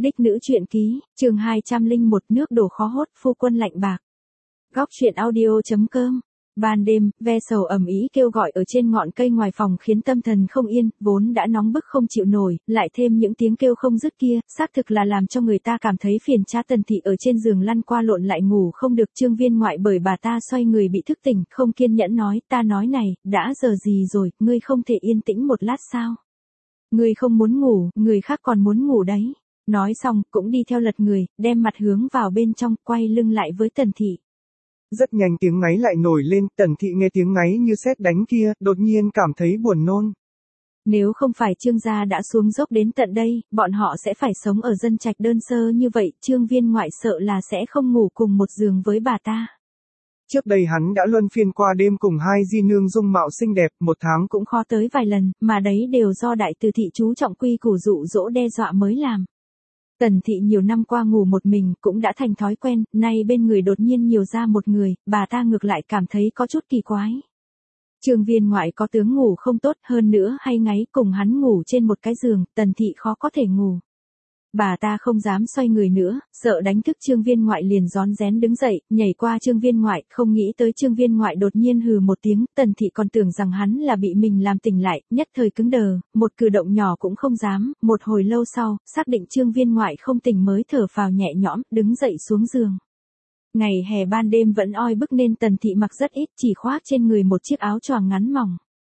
Đích nữ truyện ký, chương 201 nước đổ khó hốt, phu quân lạnh bạc. Góc truyện audio.com. Ban đêm, ve sầu ầm ĩ kêu gọi ở trên ngọn cây ngoài phòng khiến tâm thần không yên, vốn đã nóng bức không chịu nổi, lại thêm những tiếng kêu không dứt kia, xác thực là làm cho người ta cảm thấy phiền. Cha Tần Thị ở trên giường lăn qua lộn lại ngủ không được. Trương Viên Ngoại bởi bà ta xoay người bị thức tỉnh, không kiên nhẫn nói, ta nói này, đã giờ gì rồi, ngươi không thể yên tĩnh một lát sao? Ngươi không muốn ngủ, người khác còn muốn ngủ đấy. Nói xong, cũng đi theo lật người, đem mặt hướng vào bên trong, quay lưng lại với Tần Thị. Rất nhanh tiếng ngáy lại nổi lên, Tần Thị nghe tiếng ngáy như sét đánh kia, đột nhiên cảm thấy buồn nôn. Nếu không phải Trương gia đã xuống dốc đến tận đây, bọn họ sẽ phải sống ở dân trạch đơn sơ như vậy, Trương Viên Ngoại sợ là sẽ không ngủ cùng một giường với bà ta. Trước đây hắn đã luân phiên qua đêm cùng hai di nương dung mạo xinh đẹp, một tháng cũng khó tới vài lần, mà đấy đều do đại từ thị chú trọng quy củ dụ dỗ đe dọa mới làm. Tần Thị nhiều năm qua ngủ một mình cũng đã thành thói quen, nay bên người đột nhiên nhiều ra một người, bà ta ngược lại cảm thấy có chút kỳ quái. Trương Viên Ngoại có tướng ngủ không tốt, hơn nữa hay ngáy cùng hắn ngủ trên một cái giường, Tần Thị khó có thể ngủ. Bà ta không dám xoay người nữa, sợ đánh thức Trương Viên Ngoại liền rón rén đứng dậy, nhảy qua Trương Viên Ngoại, không nghĩ tới Trương Viên Ngoại đột nhiên hừ một tiếng, Tần Thị còn tưởng rằng hắn là bị mình làm tỉnh lại, nhất thời cứng đờ, một cử động nhỏ cũng không dám, một hồi lâu sau, xác định Trương Viên Ngoại không tỉnh mới thở phào nhẹ nhõm, đứng dậy xuống giường. Ngày hè ban đêm vẫn oi bức nên Tần Thị mặc rất ít, chỉ khoác trên người một chiếc áo choàng ngắn mỏng.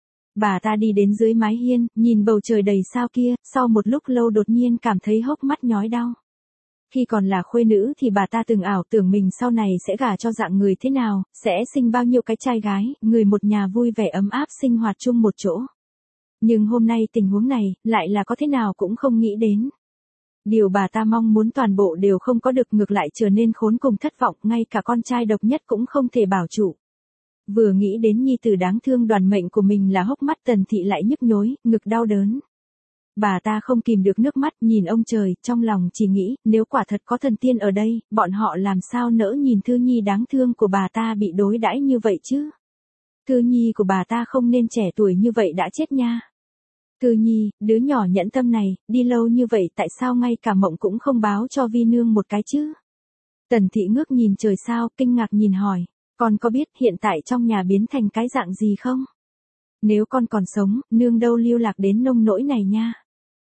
Bà ta đi đến dưới mái hiên, nhìn bầu trời đầy sao kia, sau một lúc lâu đột nhiên cảm thấy hốc mắt nhói đau. Khi còn là khuê nữ thì bà ta từng ảo tưởng mình sau này sẽ gả cho dạng người thế nào, sẽ sinh bao nhiêu cái trai gái, người một nhà vui vẻ ấm áp sinh hoạt chung một chỗ. Nhưng hôm nay tình huống này, lại là có thế nào cũng không nghĩ đến. Điều bà ta mong muốn toàn bộ đều không có được, ngược lại trở nên khốn cùng thất vọng, ngay cả con trai độc nhất cũng không thể bảo trụ. Vừa nghĩ đến nhi tử đáng thương đoàn mệnh của mình là hốc mắt Tần Thị lại nhức nhối, ngực đau đớn. Bà ta không kìm được nước mắt, nhìn ông trời, trong lòng chỉ nghĩ, nếu quả thật có thần tiên ở đây, bọn họ làm sao nỡ nhìn Thư Nhi đáng thương của bà ta bị đối đãi như vậy chứ? Thư Nhi của bà ta không nên trẻ tuổi như vậy đã chết nha. Thư Nhi, đứa nhỏ nhẫn tâm này, đi lâu như vậy tại sao ngay cả mộng cũng không báo cho Vi Nương một cái chứ? Tần Thị ngước nhìn trời sao, kinh ngạc nhìn hỏi. Con có biết hiện tại trong nhà biến thành cái dạng gì không? Nếu con còn sống, nương đâu lưu lạc đến nông nỗi này nha.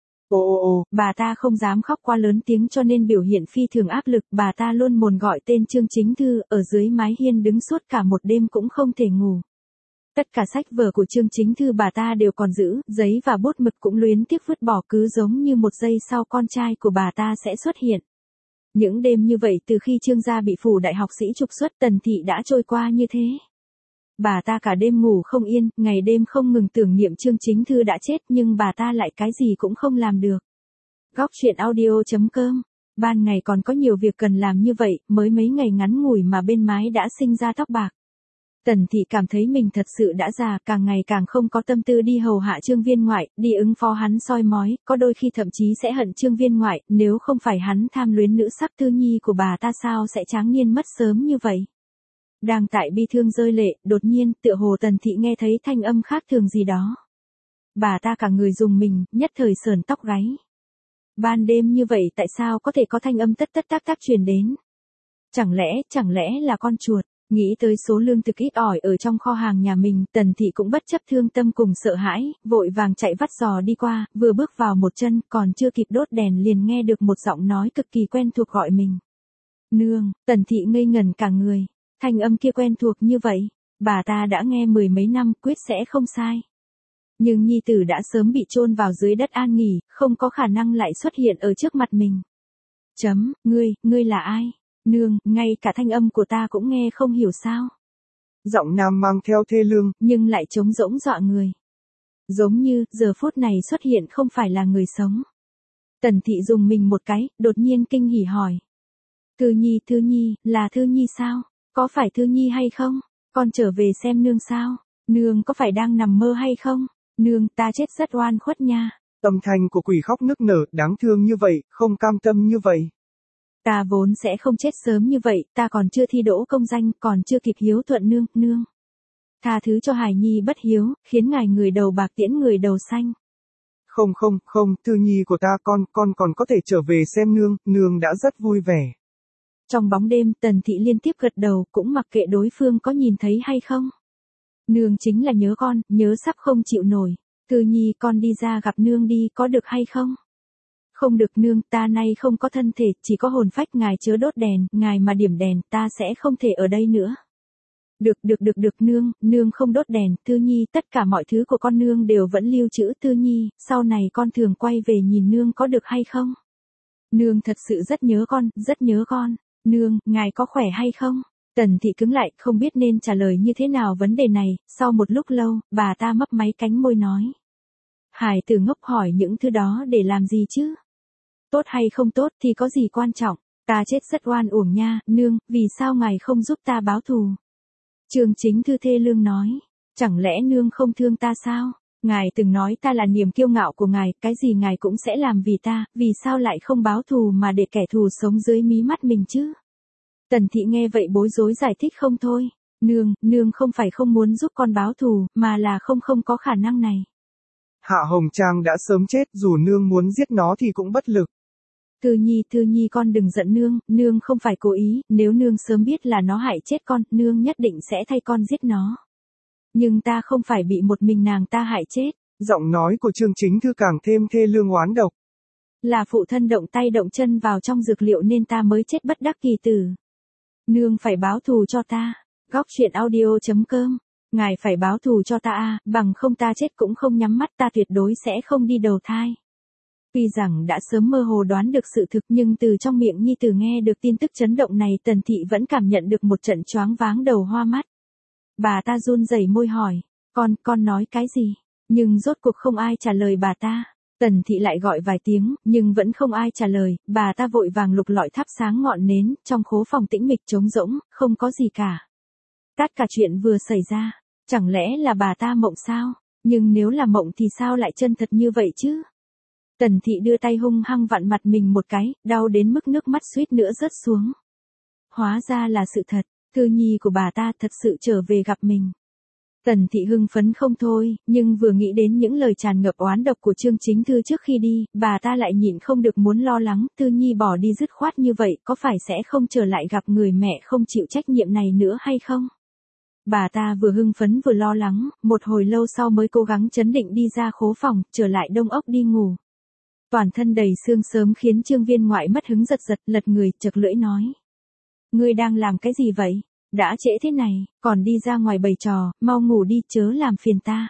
Bà ta không dám khóc quá lớn tiếng cho nên biểu hiện phi thường áp lực, bà ta luôn mồn gọi tên Trương Chính Thư, ở dưới mái hiên đứng suốt cả một đêm cũng không thể ngủ. Tất cả sách vở của Trương Chính Thư bà ta đều còn giữ, giấy và bút mực cũng luyến tiếc vứt bỏ, cứ giống như một giây sau con trai của bà ta sẽ xuất hiện. Những đêm như vậy từ khi Trương gia bị phủ đại học sĩ trục xuất, Tần Thị đã trôi qua như thế. Bà ta cả đêm ngủ không yên, ngày đêm không ngừng tưởng niệm Trương Chính Thư đã chết, nhưng bà ta lại cái gì cũng không làm được. Góc truyện audio.com. Ban ngày còn có nhiều việc cần làm như vậy, mới mấy ngày ngắn ngủi mà bên mái đã sinh ra tóc bạc. Tần Thị cảm thấy mình thật sự đã già, càng ngày càng không có tâm tư đi hầu hạ Trương Viên Ngoại, đi ứng phó hắn soi mói, có đôi khi thậm chí sẽ hận Trương Viên Ngoại, nếu không phải hắn tham luyến nữ sắc Thư Nhi của bà ta sao sẽ tráng niên mất sớm như vậy. Đang tại bi thương rơi lệ, đột nhiên, tựa hồ Tần Thị nghe thấy thanh âm khác thường gì đó. Bà ta cả người rùng mình, nhất thời sờn tóc gáy. Ban đêm như vậy tại sao có thể có thanh âm tất tất tác tác truyền đến? Chẳng lẽ là con chuột? Nghĩ tới số lương thực ít ỏi ở trong kho hàng nhà mình, Tần Thị cũng bất chấp thương tâm cùng sợ hãi, vội vàng chạy vắt giò đi qua, vừa bước vào một chân, còn chưa kịp đốt đèn liền nghe được một giọng nói cực kỳ quen thuộc gọi mình. Nương, Tần Thị ngây ngẩn cả người, thanh âm kia quen thuộc như vậy, bà ta đã nghe mười mấy năm, quyết sẽ không sai. Nhưng nhi tử đã sớm bị chôn vào dưới đất an nghỉ, không có khả năng lại xuất hiện ở trước mặt mình. Ngươi là ai? Nương, ngay cả thanh âm của ta cũng nghe không hiểu sao. Giọng nam mang theo thê lương, nhưng lại trống rỗng dọa người. Giống như, giờ phút này xuất hiện không phải là người sống. Tần Thị dùng mình một cái, đột nhiên kinh hỉ hỏi. Thư Nhi, là Thư Nhi sao? Có phải Thư Nhi hay không? Con trở về xem nương sao? Nương có phải đang nằm mơ hay không? Nương, ta chết rất oan khuất nha. Âm thanh của quỷ khóc nức nở, đáng thương như vậy, không cam tâm như vậy. Ta vốn sẽ không chết sớm như vậy, ta còn chưa thi đỗ công danh, còn chưa kịp hiếu thuận nương. Tha thứ cho hài nhi bất hiếu, khiến ngài người đầu bạc tiễn người đầu xanh. Không không, không, Thư Nhi của ta con còn có thể trở về xem nương, nương đã rất vui vẻ. Trong bóng đêm, Tần Thị liên tiếp gật đầu, cũng mặc kệ đối phương có nhìn thấy hay không. Nương chính là nhớ con, nhớ sắp không chịu nổi. Thư Nhi con đi ra gặp nương đi, có được hay không? Không được nương, ta nay không có thân thể, chỉ có hồn phách, ngài chớ đốt đèn, ngài mà điểm đèn, ta sẽ không thể ở đây nữa. Được nương, nương không đốt đèn, Thư Nhi, tất cả mọi thứ của con nương đều vẫn lưu trữ, Thư Nhi, sau này con thường quay về nhìn nương có được hay không? Nương thật sự rất nhớ con, rất nhớ con. Nương, ngài có khỏe hay không? Tần Thị cứng lại, không biết nên trả lời như thế nào vấn đề này, sau một lúc lâu, bà ta mấp máy cánh môi nói. Hải tử ngốc hỏi những thứ đó để làm gì chứ? Tốt hay không tốt thì có gì quan trọng, ta chết rất oan uổng nha, nương, vì sao ngài không giúp ta báo thù? Chương Chính Thư thê lương nói, chẳng lẽ nương không thương ta sao? Ngài từng nói ta là niềm kiêu ngạo của ngài, cái gì ngài cũng sẽ làm vì ta, vì sao lại không báo thù mà để kẻ thù sống dưới mí mắt mình chứ? Tần Thị nghe vậy bối rối giải thích không thôi, nương không phải không muốn giúp con báo thù, mà là không có khả năng này. Hạ Hồng Trang đã sớm chết, dù nương muốn giết nó thì cũng bất lực. Thư Nhi con đừng giận nương không phải cố ý, nếu nương sớm biết là nó hại chết con, nương nhất định sẽ thay con giết nó. Nhưng ta không phải bị một mình nàng ta hại chết. Giọng nói của Chương Chính Thư càng thêm thê lương oán độc. Là phụ thân động tay động chân vào trong dược liệu nên ta mới chết bất đắc kỳ tử. Nương phải báo thù cho ta. Góc truyện audio.com. Ngài phải báo thù cho ta a, bằng không ta chết cũng không nhắm mắt, ta tuyệt đối sẽ không đi đầu thai. Tuy rằng đã sớm mơ hồ đoán được sự thực nhưng từ trong miệng nhi tử nghe được tin tức chấn động này, Tần Thị vẫn cảm nhận được một trận choáng váng đầu hoa mắt. Bà ta run rẩy môi hỏi, con nói cái gì? Nhưng rốt cuộc không ai trả lời bà ta. Tần Thị lại gọi vài tiếng, nhưng vẫn không ai trả lời, bà ta vội vàng lục lọi thắp sáng ngọn nến, trong khố phòng tĩnh mịch trống rỗng, không có gì cả. Tất cả chuyện vừa xảy ra, chẳng lẽ là bà ta mộng sao? Nhưng nếu là mộng thì sao lại chân thật như vậy chứ? Tần Thị đưa tay hung hăng vặn mặt mình một cái, đau đến mức nước mắt suýt nữa rớt xuống. Hóa ra là sự thật, Thư Nhi của bà ta thật sự trở về gặp mình. Tần Thị hưng phấn không thôi, nhưng vừa nghĩ đến những lời tràn ngập oán độc của Chương Chính Thư trước khi đi, bà ta lại nhịn không được muốn lo lắng, Thư Nhi bỏ đi dứt khoát như vậy, có phải sẽ không trở lại gặp người mẹ không chịu trách nhiệm này nữa hay không? Bà ta vừa hưng phấn vừa lo lắng, một hồi lâu sau mới cố gắng trấn định đi ra khố phòng, trở lại đông ốc đi ngủ. Toàn thân đầy sương sớm khiến Trương Viên Ngoại mất hứng giật lật người, chật lưỡi nói. Ngươi đang làm cái gì vậy? Đã trễ thế này, còn đi ra ngoài bày trò, mau ngủ đi chớ làm phiền ta.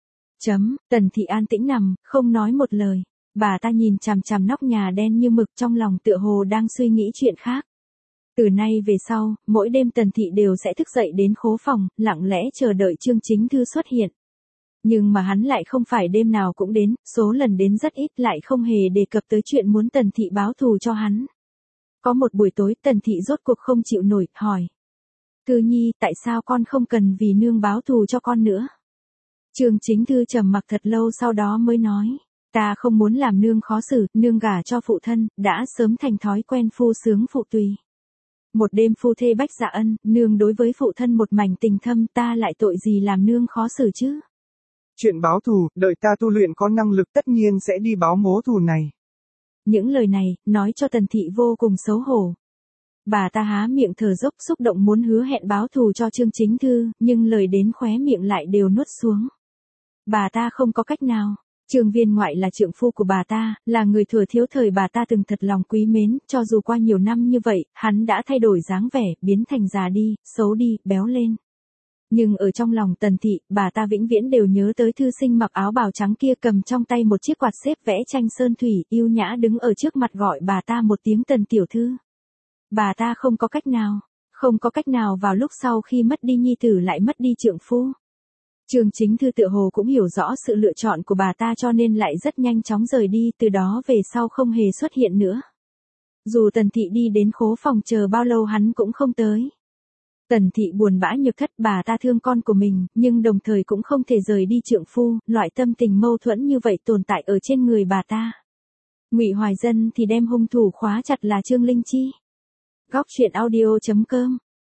Tần Thị an tĩnh nằm, không nói một lời. Bà ta nhìn chằm chằm nóc nhà đen như mực, trong lòng tựa hồ đang suy nghĩ chuyện khác. Từ nay về sau, mỗi đêm Tần Thị đều sẽ thức dậy đến khố phòng, lặng lẽ chờ đợi Chương Chính Thư xuất hiện. Nhưng mà hắn lại không phải đêm nào cũng đến, số lần đến rất ít, lại không hề đề cập tới chuyện muốn Tần Thị báo thù cho hắn. Có một buổi tối Tần Thị rốt cuộc không chịu nổi, hỏi. Thư Nhi, tại sao con không cần vì nương báo thù cho con nữa? Chương Chính Thư trầm mặc thật lâu sau đó mới nói. Ta không muốn làm nương khó xử, nương gả cho phụ thân, đã sớm thành thói quen phu sướng phụ tùy. Một đêm phu thê bách dạ ân, nương đối với phụ thân một mảnh tình thâm, ta lại tội gì làm nương khó xử chứ? Chuyện báo thù, đợi ta tu luyện có năng lực tất nhiên sẽ đi báo mối thù này. Những lời này, nói cho Tần Thị vô cùng xấu hổ. Bà ta há miệng thở dốc xúc động muốn hứa hẹn báo thù cho Chương Chính Thư, nhưng lời đến khóe miệng lại đều nuốt xuống. Bà ta không có cách nào. Trương Viên Ngoại là trượng phu của bà ta, là người thừa thiếu thời bà ta từng thật lòng quý mến, cho dù qua nhiều năm như vậy, hắn đã thay đổi dáng vẻ, biến thành già đi, xấu đi, béo lên. Nhưng ở trong lòng Tần Thị, bà ta vĩnh viễn đều nhớ tới thư sinh mặc áo bào trắng kia cầm trong tay một chiếc quạt xếp vẽ tranh sơn thủy, yêu nhã đứng ở trước mặt gọi bà ta một tiếng Tần tiểu thư. Bà ta không có cách nào vào lúc sau khi mất đi nhi tử lại mất đi trượng phu. Chương Chính Thư tựa hồ cũng hiểu rõ sự lựa chọn của bà ta cho nên lại rất nhanh chóng rời đi, từ đó về sau không hề xuất hiện nữa. Dù Tần Thị đi đến khố phòng chờ bao lâu hắn cũng không tới. Tần Thị buồn bã nhược thất, bà ta thương con của mình, nhưng đồng thời cũng không thể rời đi trượng phu, loại tâm tình mâu thuẫn như vậy tồn tại ở trên người bà ta. Ngụy Hoài Dân thì đem hung thủ khóa chặt là Trương Linh Chi. Góc truyện audio.com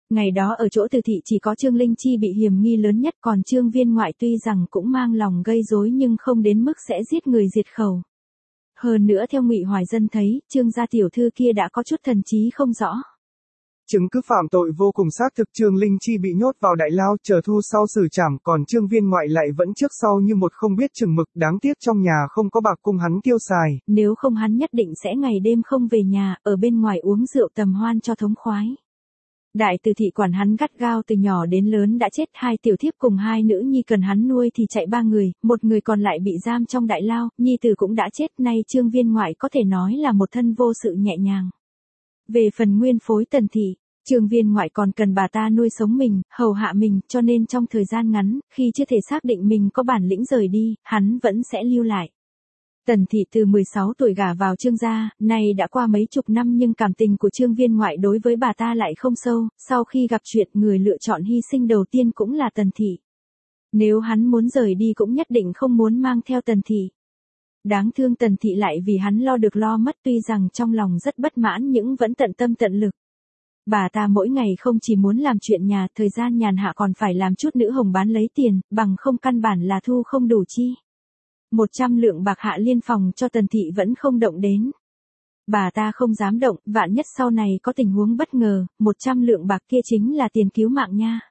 Ngày đó ở chỗ Từ thị chỉ có Trương Linh Chi bị hiểm nghi lớn nhất, còn Trương Viên Ngoại tuy rằng cũng mang lòng gây rối nhưng không đến mức sẽ giết người diệt khẩu. Hơn nữa theo Ngụy Hoài Dân thấy, Trương gia tiểu thư kia đã có chút thần trí không rõ. Chứng cứ phạm tội vô cùng xác thực, Trương Linh Chi bị nhốt vào đại lao chờ thu sau xử trảm, còn Trương Viên Ngoại lại vẫn trước sau như một không biết chừng mực, đáng tiếc trong nhà không có bạc cung hắn tiêu xài. Nếu không hắn nhất định sẽ ngày đêm không về nhà, ở bên ngoài uống rượu tầm hoan cho thống khoái. Đại Từ thị quản hắn gắt gao từ nhỏ đến lớn đã chết, 2 tiểu thiếp cùng 2 nữ nhi cần hắn nuôi thì chạy 3 người, một người còn lại bị giam trong đại lao, nhi tử cũng đã chết, nay Trương Viên Ngoại có thể nói là một thân vô sự nhẹ nhàng. Về phần nguyên phối Tần thị, Trương Viên Ngoại còn cần bà ta nuôi sống mình, hầu hạ mình, cho nên trong thời gian ngắn, khi chưa thể xác định mình có bản lĩnh rời đi, hắn vẫn sẽ lưu lại. Tần thị từ 16 tuổi gả vào Trương gia, nay đã qua mấy chục năm nhưng cảm tình của Trương Viên Ngoại đối với bà ta lại không sâu, sau khi gặp chuyện người lựa chọn hy sinh đầu tiên cũng là Tần thị. Nếu hắn muốn rời đi cũng nhất định không muốn mang theo Tần thị. Đáng thương Tần thị lại vì hắn lo được lo mất, tuy rằng trong lòng rất bất mãn nhưng vẫn tận tâm tận lực. Bà ta mỗi ngày không chỉ muốn làm chuyện nhà, thời gian nhàn hạ còn phải làm chút nữ hồng bán lấy tiền, bằng không căn bản là thu không đủ chi. 100 lượng bạc hạ liên phòng cho Tần thị vẫn không động đến. Bà ta không dám động, vạn nhất sau này có tình huống bất ngờ, 100 lượng bạc kia chính là tiền cứu mạng nha.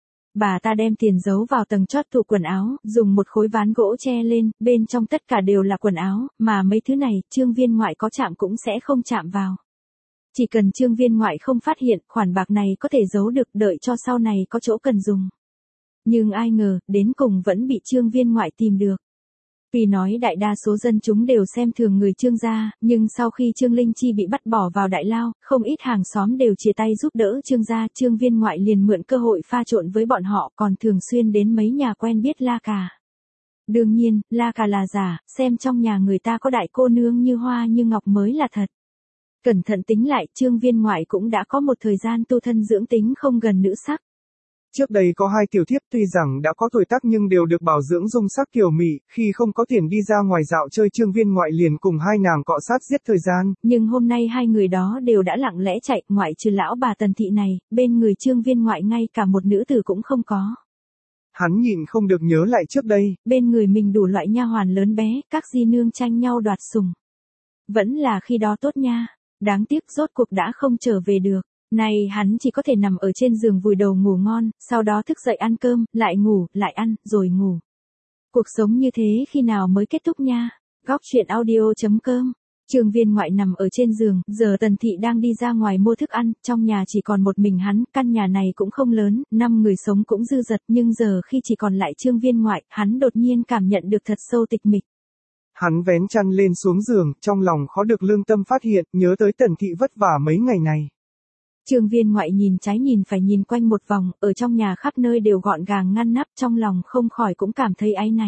Bà ta đem tiền giấu vào tầng chót tủ quần áo, dùng một khối ván gỗ che lên, bên trong tất cả đều là quần áo, mà mấy thứ này, Trương Viên Ngoại có chạm cũng sẽ không chạm vào. Chỉ cần Trương Viên Ngoại không phát hiện, khoản bạc này có thể giấu được, đợi cho sau này có chỗ cần dùng. Nhưng ai ngờ, đến cùng vẫn bị Trương Viên Ngoại tìm được. Vì nói đại đa số dân chúng đều xem thường người Trương gia, nhưng sau khi Trương Linh Chi bị bắt bỏ vào đại lao, không ít hàng xóm đều chia tay giúp đỡ Trương gia, Trương Viên Ngoại liền mượn cơ hội pha trộn với bọn họ, còn thường xuyên đến mấy nhà quen biết la cà. Đương nhiên, la cà là giả, xem trong nhà người ta có đại cô nương như hoa như ngọc mới là thật. Cẩn thận tính lại, Trương Viên Ngoại cũng đã có một thời gian tu thân dưỡng tính không gần nữ sắc. Trước đây có 2 tiểu thiếp tuy rằng đã có tuổi tác nhưng đều được bảo dưỡng dung sắc kiều mị, khi không có tiền đi ra ngoài dạo chơi Trương Viên Ngoại liền cùng 2 nàng cọ sát giết thời gian. Nhưng hôm nay 2 người đó đều đã lặng lẽ chạy, ngoại trừ lão bà Tần thị này, bên người Trương Viên Ngoại ngay cả một nữ tử cũng không có. Hắn nhịn không được nhớ lại trước đây. Bên người mình đủ loại nha hoàn lớn bé, các di nương tranh nhau đoạt sủng. Vẫn là khi đó tốt nha, đáng tiếc rốt cuộc đã không trở về được. Này hắn chỉ có thể nằm ở trên giường vùi đầu ngủ ngon, sau đó thức dậy ăn cơm, lại ngủ, lại ăn, rồi ngủ. Cuộc sống như thế khi nào mới kết thúc nha? Góc truyện audio.com. Trương Viên Ngoại nằm ở trên giường, giờ Tần thị đang đi ra ngoài mua thức ăn, trong nhà chỉ còn một mình hắn, căn nhà này cũng không lớn, 5 người sống cũng dư dật, nhưng giờ khi chỉ còn lại Trương Viên Ngoại, hắn đột nhiên cảm nhận được thật sâu tịch mịch. Hắn vén chăn lên xuống giường, trong lòng khó được lương tâm phát hiện, nhớ tới Tần thị vất vả mấy ngày này. Trương Viên Ngoại nhìn trái nhìn phải nhìn quanh một vòng, ở trong nhà khắp nơi đều gọn gàng ngăn nắp, trong lòng không khỏi cũng cảm thấy áy náy.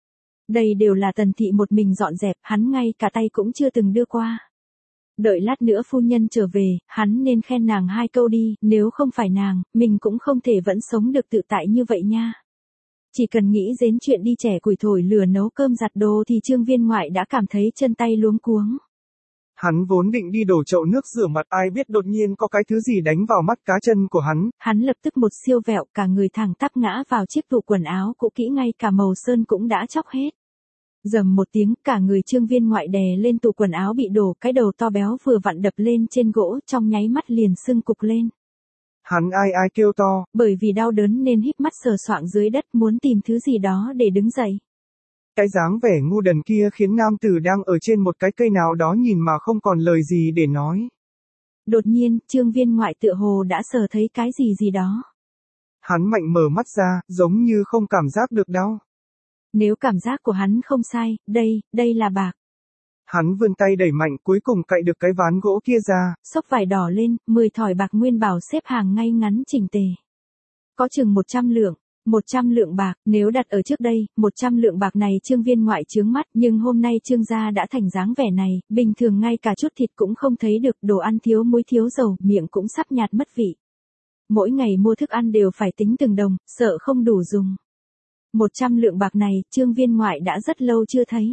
Đây đều là Tần thị một mình dọn dẹp, hắn ngay cả tay cũng chưa từng đưa qua. Đợi lát nữa phu nhân trở về, hắn nên khen nàng 2 câu đi, nếu không phải nàng, mình cũng không thể vẫn sống được tự tại như vậy nha. Chỉ cần nghĩ đến chuyện đi chẻ củi thổi lửa nấu cơm giặt đồ thì Trương Viên Ngoại đã cảm thấy chân tay luống cuống. Hắn vốn định đi đổ chậu nước rửa mặt, ai biết đột nhiên có cái thứ gì đánh vào mắt cá chân của hắn. Hắn lập tức một siêu vẹo, cả người thẳng tắp ngã vào chiếc tủ quần áo cũ kỹ, ngay cả màu sơn cũng đã chóc hết. Rầm một tiếng, cả người Trương Viên Ngoại đè lên tủ quần áo bị đổ, cái đầu to béo vừa vặn đập lên trên gỗ, trong nháy mắt liền sưng cục lên. Hắn ai kêu to. Bởi vì đau đớn nên híp mắt sờ soạng dưới đất muốn tìm thứ gì đó để đứng dậy. Cái dáng vẻ ngu đần kia khiến nam tử đang ở trên một cái cây nào đó nhìn mà không còn lời gì để nói. Đột nhiên, Trương Viên Ngoại tựa hồ đã sờ thấy cái gì đó. Hắn mạnh mở mắt ra, giống như không cảm giác được đau. Nếu cảm giác của hắn không sai, đây là bạc. Hắn vươn tay đẩy mạnh, cuối cùng cạy được cái ván gỗ kia ra. Xốc vải đỏ lên, 10 thỏi bạc nguyên bảo xếp hàng ngay ngắn chỉnh tề. Có chừng 100 lượng. 100 lượng bạc, nếu đặt ở trước đây, 100 lượng bạc này Trương Viên Ngoại chướng mắt, nhưng hôm nay Trương gia đã thành dáng vẻ này, bình thường ngay cả chút thịt cũng không thấy được, đồ ăn thiếu muối thiếu dầu, miệng cũng sắp nhạt mất vị. Mỗi ngày mua thức ăn đều phải tính từng đồng, sợ không đủ dùng. 100 lượng bạc này, Trương Viên Ngoại đã rất lâu chưa thấy.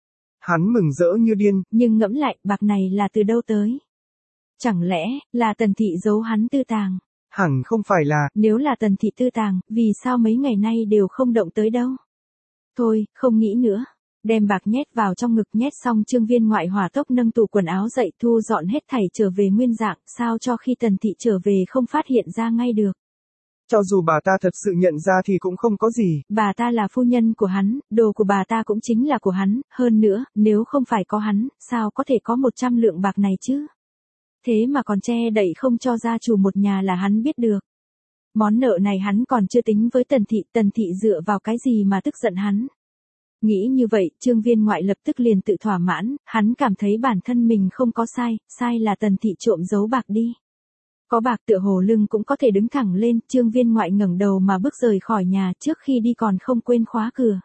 Hắn mừng rỡ như điên, nhưng ngẫm lại, bạc này là từ đâu tới? Chẳng lẽ, là Tần thị giấu hắn tư tàng? Hẳn không phải là, Nếu là Tần thị tư tàng, vì sao mấy ngày nay đều không động tới đâu? Thôi, không nghĩ nữa. Đem bạc nhét vào trong ngực, nhét xong Trương Viên Ngoại hỏa tốc nâng tủ quần áo dậy, thu dọn hết thảy trở về nguyên dạng, sao cho khi Tần thị trở về không phát hiện ra ngay được. cho dù bà ta thật sự nhận ra thì cũng không có gì. Bà ta là phu nhân của hắn, đồ của bà ta cũng chính là của hắn, hơn nữa, nếu không phải có hắn, sao có thể có 100 lượng bạc này chứ? Thế mà còn che đậy không cho gia chủ một nhà là hắn biết được. Món nợ này hắn còn chưa tính với Tần thị dựa vào cái gì mà tức giận hắn. Nghĩ như vậy, Trương Viên Ngoại lập tức liền tự thỏa mãn, hắn cảm thấy bản thân mình không có sai, sai là Tần thị trộm giấu bạc đi. Có bạc tựa hồ lưng cũng có thể đứng thẳng lên, Trương Viên Ngoại ngẩng đầu mà bước rời khỏi nhà, trước khi đi còn không quên khóa cửa.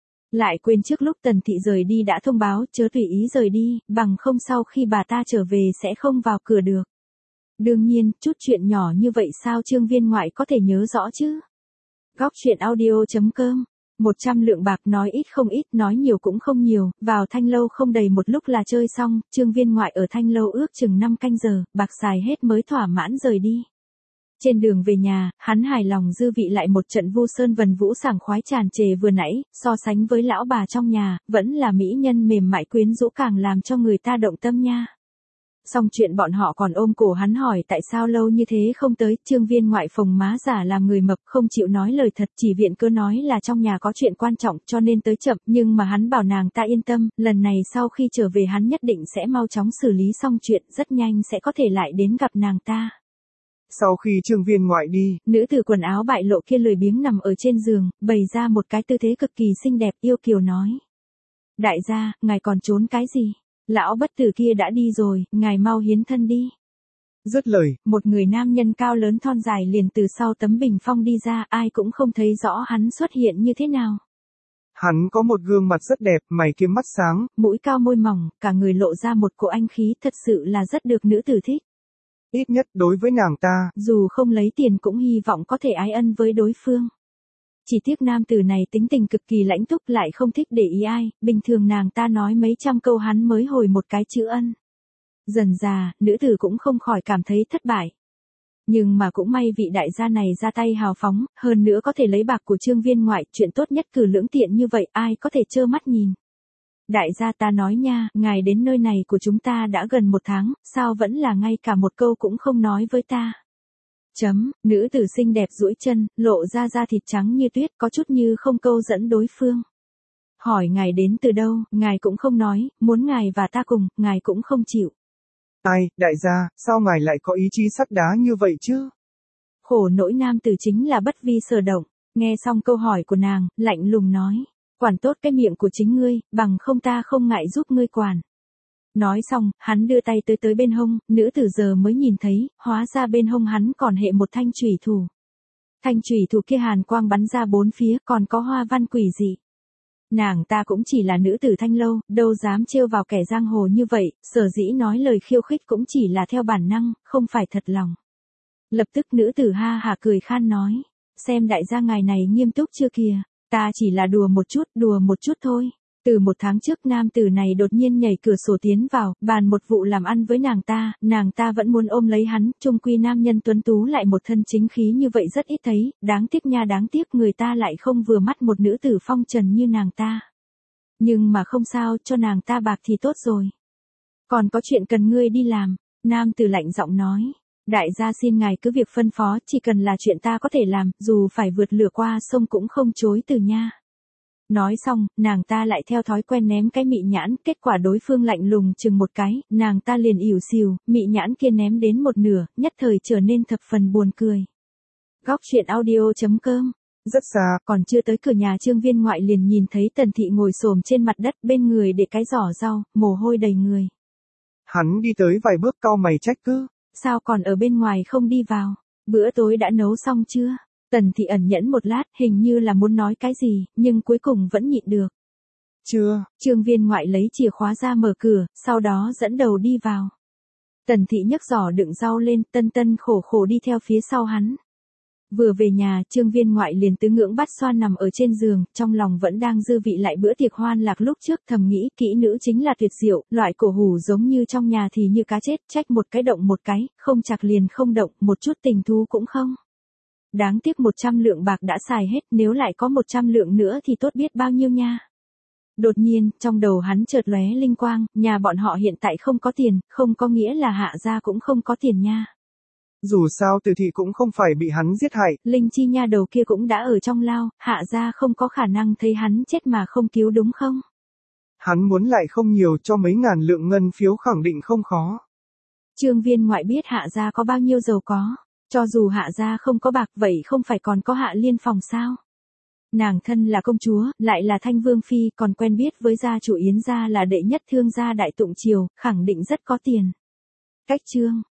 Lại quên trước lúc Tần thị rời đi đã thông báo chớ tùy ý rời đi, bằng không sau khi bà ta trở về sẽ không vào cửa được. Đương nhiên, chút chuyện nhỏ như vậy sao Trương Viên Ngoại có thể nhớ rõ chứ? Góc truyện audio.com 100 lượng bạc nói ít không ít, nói nhiều cũng không nhiều, vào Thanh Lâu không đầy một lúc là chơi xong, Trương Viên Ngoại ở Thanh Lâu ước chừng 5 canh giờ, bạc xài hết mới thỏa mãn rời đi. Trên đường về nhà, hắn hài lòng dư vị lại một trận Vu Sơn Vần Vũ sảng khoái tràn trề vừa nãy, so sánh với lão bà trong nhà, vẫn là mỹ nhân mềm mại quyến rũ càng làm cho người ta động tâm nha. Xong chuyện bọn họ còn ôm cổ hắn hỏi tại sao lâu như thế không tới, Trương Viên Ngoại phồng má giả làm người mập không chịu nói lời thật, chỉ viện cớ nói là trong nhà có chuyện quan trọng cho nên tới chậm, nhưng mà hắn bảo nàng ta yên tâm, lần này sau khi trở về hắn nhất định sẽ mau chóng xử lý xong chuyện, rất nhanh sẽ có thể lại đến gặp nàng ta. Sau khi Trương Viên Ngoại đi, Nữ tử quần áo bại lộ kia lười biếng nằm ở trên giường, bày ra một cái tư thế cực kỳ xinh đẹp, yêu kiều nói. Đại gia, ngài còn trốn cái gì? Lão bất tử kia đã đi rồi, ngài mau hiến thân đi. dứt lời, Một người nam nhân cao lớn thon dài liền từ sau tấm bình phong đi ra, ai cũng không thấy rõ hắn xuất hiện như thế nào. hắn có một gương mặt rất đẹp, mày kiếm mắt sáng, Mũi cao môi mỏng, cả người lộ ra một cỗ anh khí, thật sự là rất được nữ tử thích. ít nhất đối với nàng ta, Dù không lấy tiền cũng hy vọng có thể ái ân với đối phương. Chỉ tiếc nam tử này tính tình cực kỳ lãnh túc, lại không thích để ý ai, bình thường nàng ta nói mấy trăm câu hắn mới hồi một cái chữ ân. Dần dà, nữ tử cũng không khỏi cảm thấy thất bại. Nhưng mà cũng may vị đại gia này ra tay hào phóng, hơn nữa có thể lấy bạc của Trương Viên Ngoại, chuyện tốt nhất cử lưỡng tiện như vậy ai có thể trơ mắt nhìn. Đại gia ta nói nha, ngài đến nơi này của chúng ta đã gần 1 tháng, sao vẫn là ngay cả một câu cũng không nói với ta. Nữ tử xinh đẹp duỗi chân, lộ ra da thịt trắng như tuyết, có chút như không câu dẫn đối phương. Hỏi ngài đến từ đâu, ngài cũng không nói, muốn ngài và ta cùng, ngài cũng không chịu. ai, đại gia, sao ngài lại có ý chí sắt đá như vậy chứ? Khổ nỗi nam tử chính là bất vi sở động, nghe xong câu hỏi của nàng, lạnh lùng nói, quản tốt cái miệng của chính ngươi, bằng không ta không ngại giúp ngươi quản. Nói xong, hắn đưa tay tới bên hông, nữ tử giờ mới nhìn thấy, hóa ra bên hông hắn còn hệ một thanh chủy thủ. Thanh chủy thủ kia hàn quang bắn ra bốn phía, còn có hoa văn quỷ dị. Nàng ta cũng chỉ là nữ tử Thanh Lâu, đâu dám trêu vào kẻ giang hồ như vậy, sở dĩ nói lời khiêu khích cũng chỉ là theo bản năng, không phải thật lòng. Lập tức nữ tử ha hả cười khan nói, xem đại gia ngài này nghiêm túc chưa kìa, ta chỉ là đùa một chút thôi. Từ 1 tháng trước nam tử này đột nhiên nhảy cửa sổ tiến vào, bàn một vụ làm ăn với nàng ta vẫn muốn ôm lấy hắn, chung quy nam nhân tuấn tú lại một thân chính khí như vậy rất ít thấy, đáng tiếc nha, đáng tiếc người ta lại không vừa mắt một nữ tử phong trần như nàng ta. Nhưng mà không sao, cho nàng ta bạc thì tốt rồi. Còn có chuyện cần ngươi đi làm, nam tử lạnh giọng nói. Đại gia xin ngài cứ việc phân phó, chỉ cần là chuyện ta có thể làm, dù phải vượt lửa qua sông cũng không chối từ nha. Nói xong, nàng ta lại theo thói quen ném cái mị nhãn, kết quả đối phương lạnh lùng chừng một cái, nàng ta liền ỉu xìu, mị nhãn kia ném đến một nửa, nhất thời trở nên thập phần buồn cười. Góc truyện audio.com. Rất xa, còn chưa tới cửa nhà Trương Viên Ngoại liền nhìn thấy Tần thị ngồi xổm trên mặt đất, bên người để cái giỏ rau, mồ hôi đầy người. hắn đi tới vài bước cau mày trách cứ. Sao còn ở bên ngoài không đi vào? Bữa tối đã nấu xong chưa? Tần thị ẩn nhẫn một lát, hình như là muốn nói cái gì, nhưng cuối cùng vẫn nhịn được. Chưa. Trương Viên Ngoại lấy chìa khóa ra mở cửa, sau đó dẫn đầu đi vào. Tần thị nhấc giỏ đựng rau lên, tân tân khổ khổ đi theo phía sau hắn. Vừa về nhà, Trương Viên Ngoại liền tứ ngưỡng bát xoan nằm ở trên giường, trong lòng vẫn đang dư vị lại bữa tiệc hoan lạc lúc trước, thầm nghĩ, kỹ nữ chính là tuyệt diệu, loại cổ hủ giống như trong nhà thì như cá chết, trách một cái động một cái, không chặt liền không động, một chút tình thú cũng không. Đáng tiếc 100 lượng bạc đã xài hết, nếu lại có 100 lượng nữa thì tốt biết bao nhiêu nha. Đột nhiên, trong đầu hắn chợt lóe linh quang, nhà bọn họ hiện tại không có tiền, không có nghĩa là Hạ gia cũng không có tiền nha. Dù sao Từ thị cũng không phải bị hắn giết hại. Linh Chi nha đầu kia cũng đã ở trong lao, Hạ gia không có khả năng thấy hắn chết mà không cứu đúng không? Hắn muốn lại không nhiều cho mấy ngàn lượng ngân phiếu khẳng định không khó. Trương Viên Ngoại biết Hạ gia có bao nhiêu giàu có, cho dù Hạ gia không có bạc vậy không phải còn có Hạ Liên Phòng sao? Nàng thân là công chúa, lại là Thanh Vương Phi, còn quen biết với gia chủ Yến gia là đệ nhất thương gia Đại Tụng Triều, khẳng định rất có tiền. Cách chương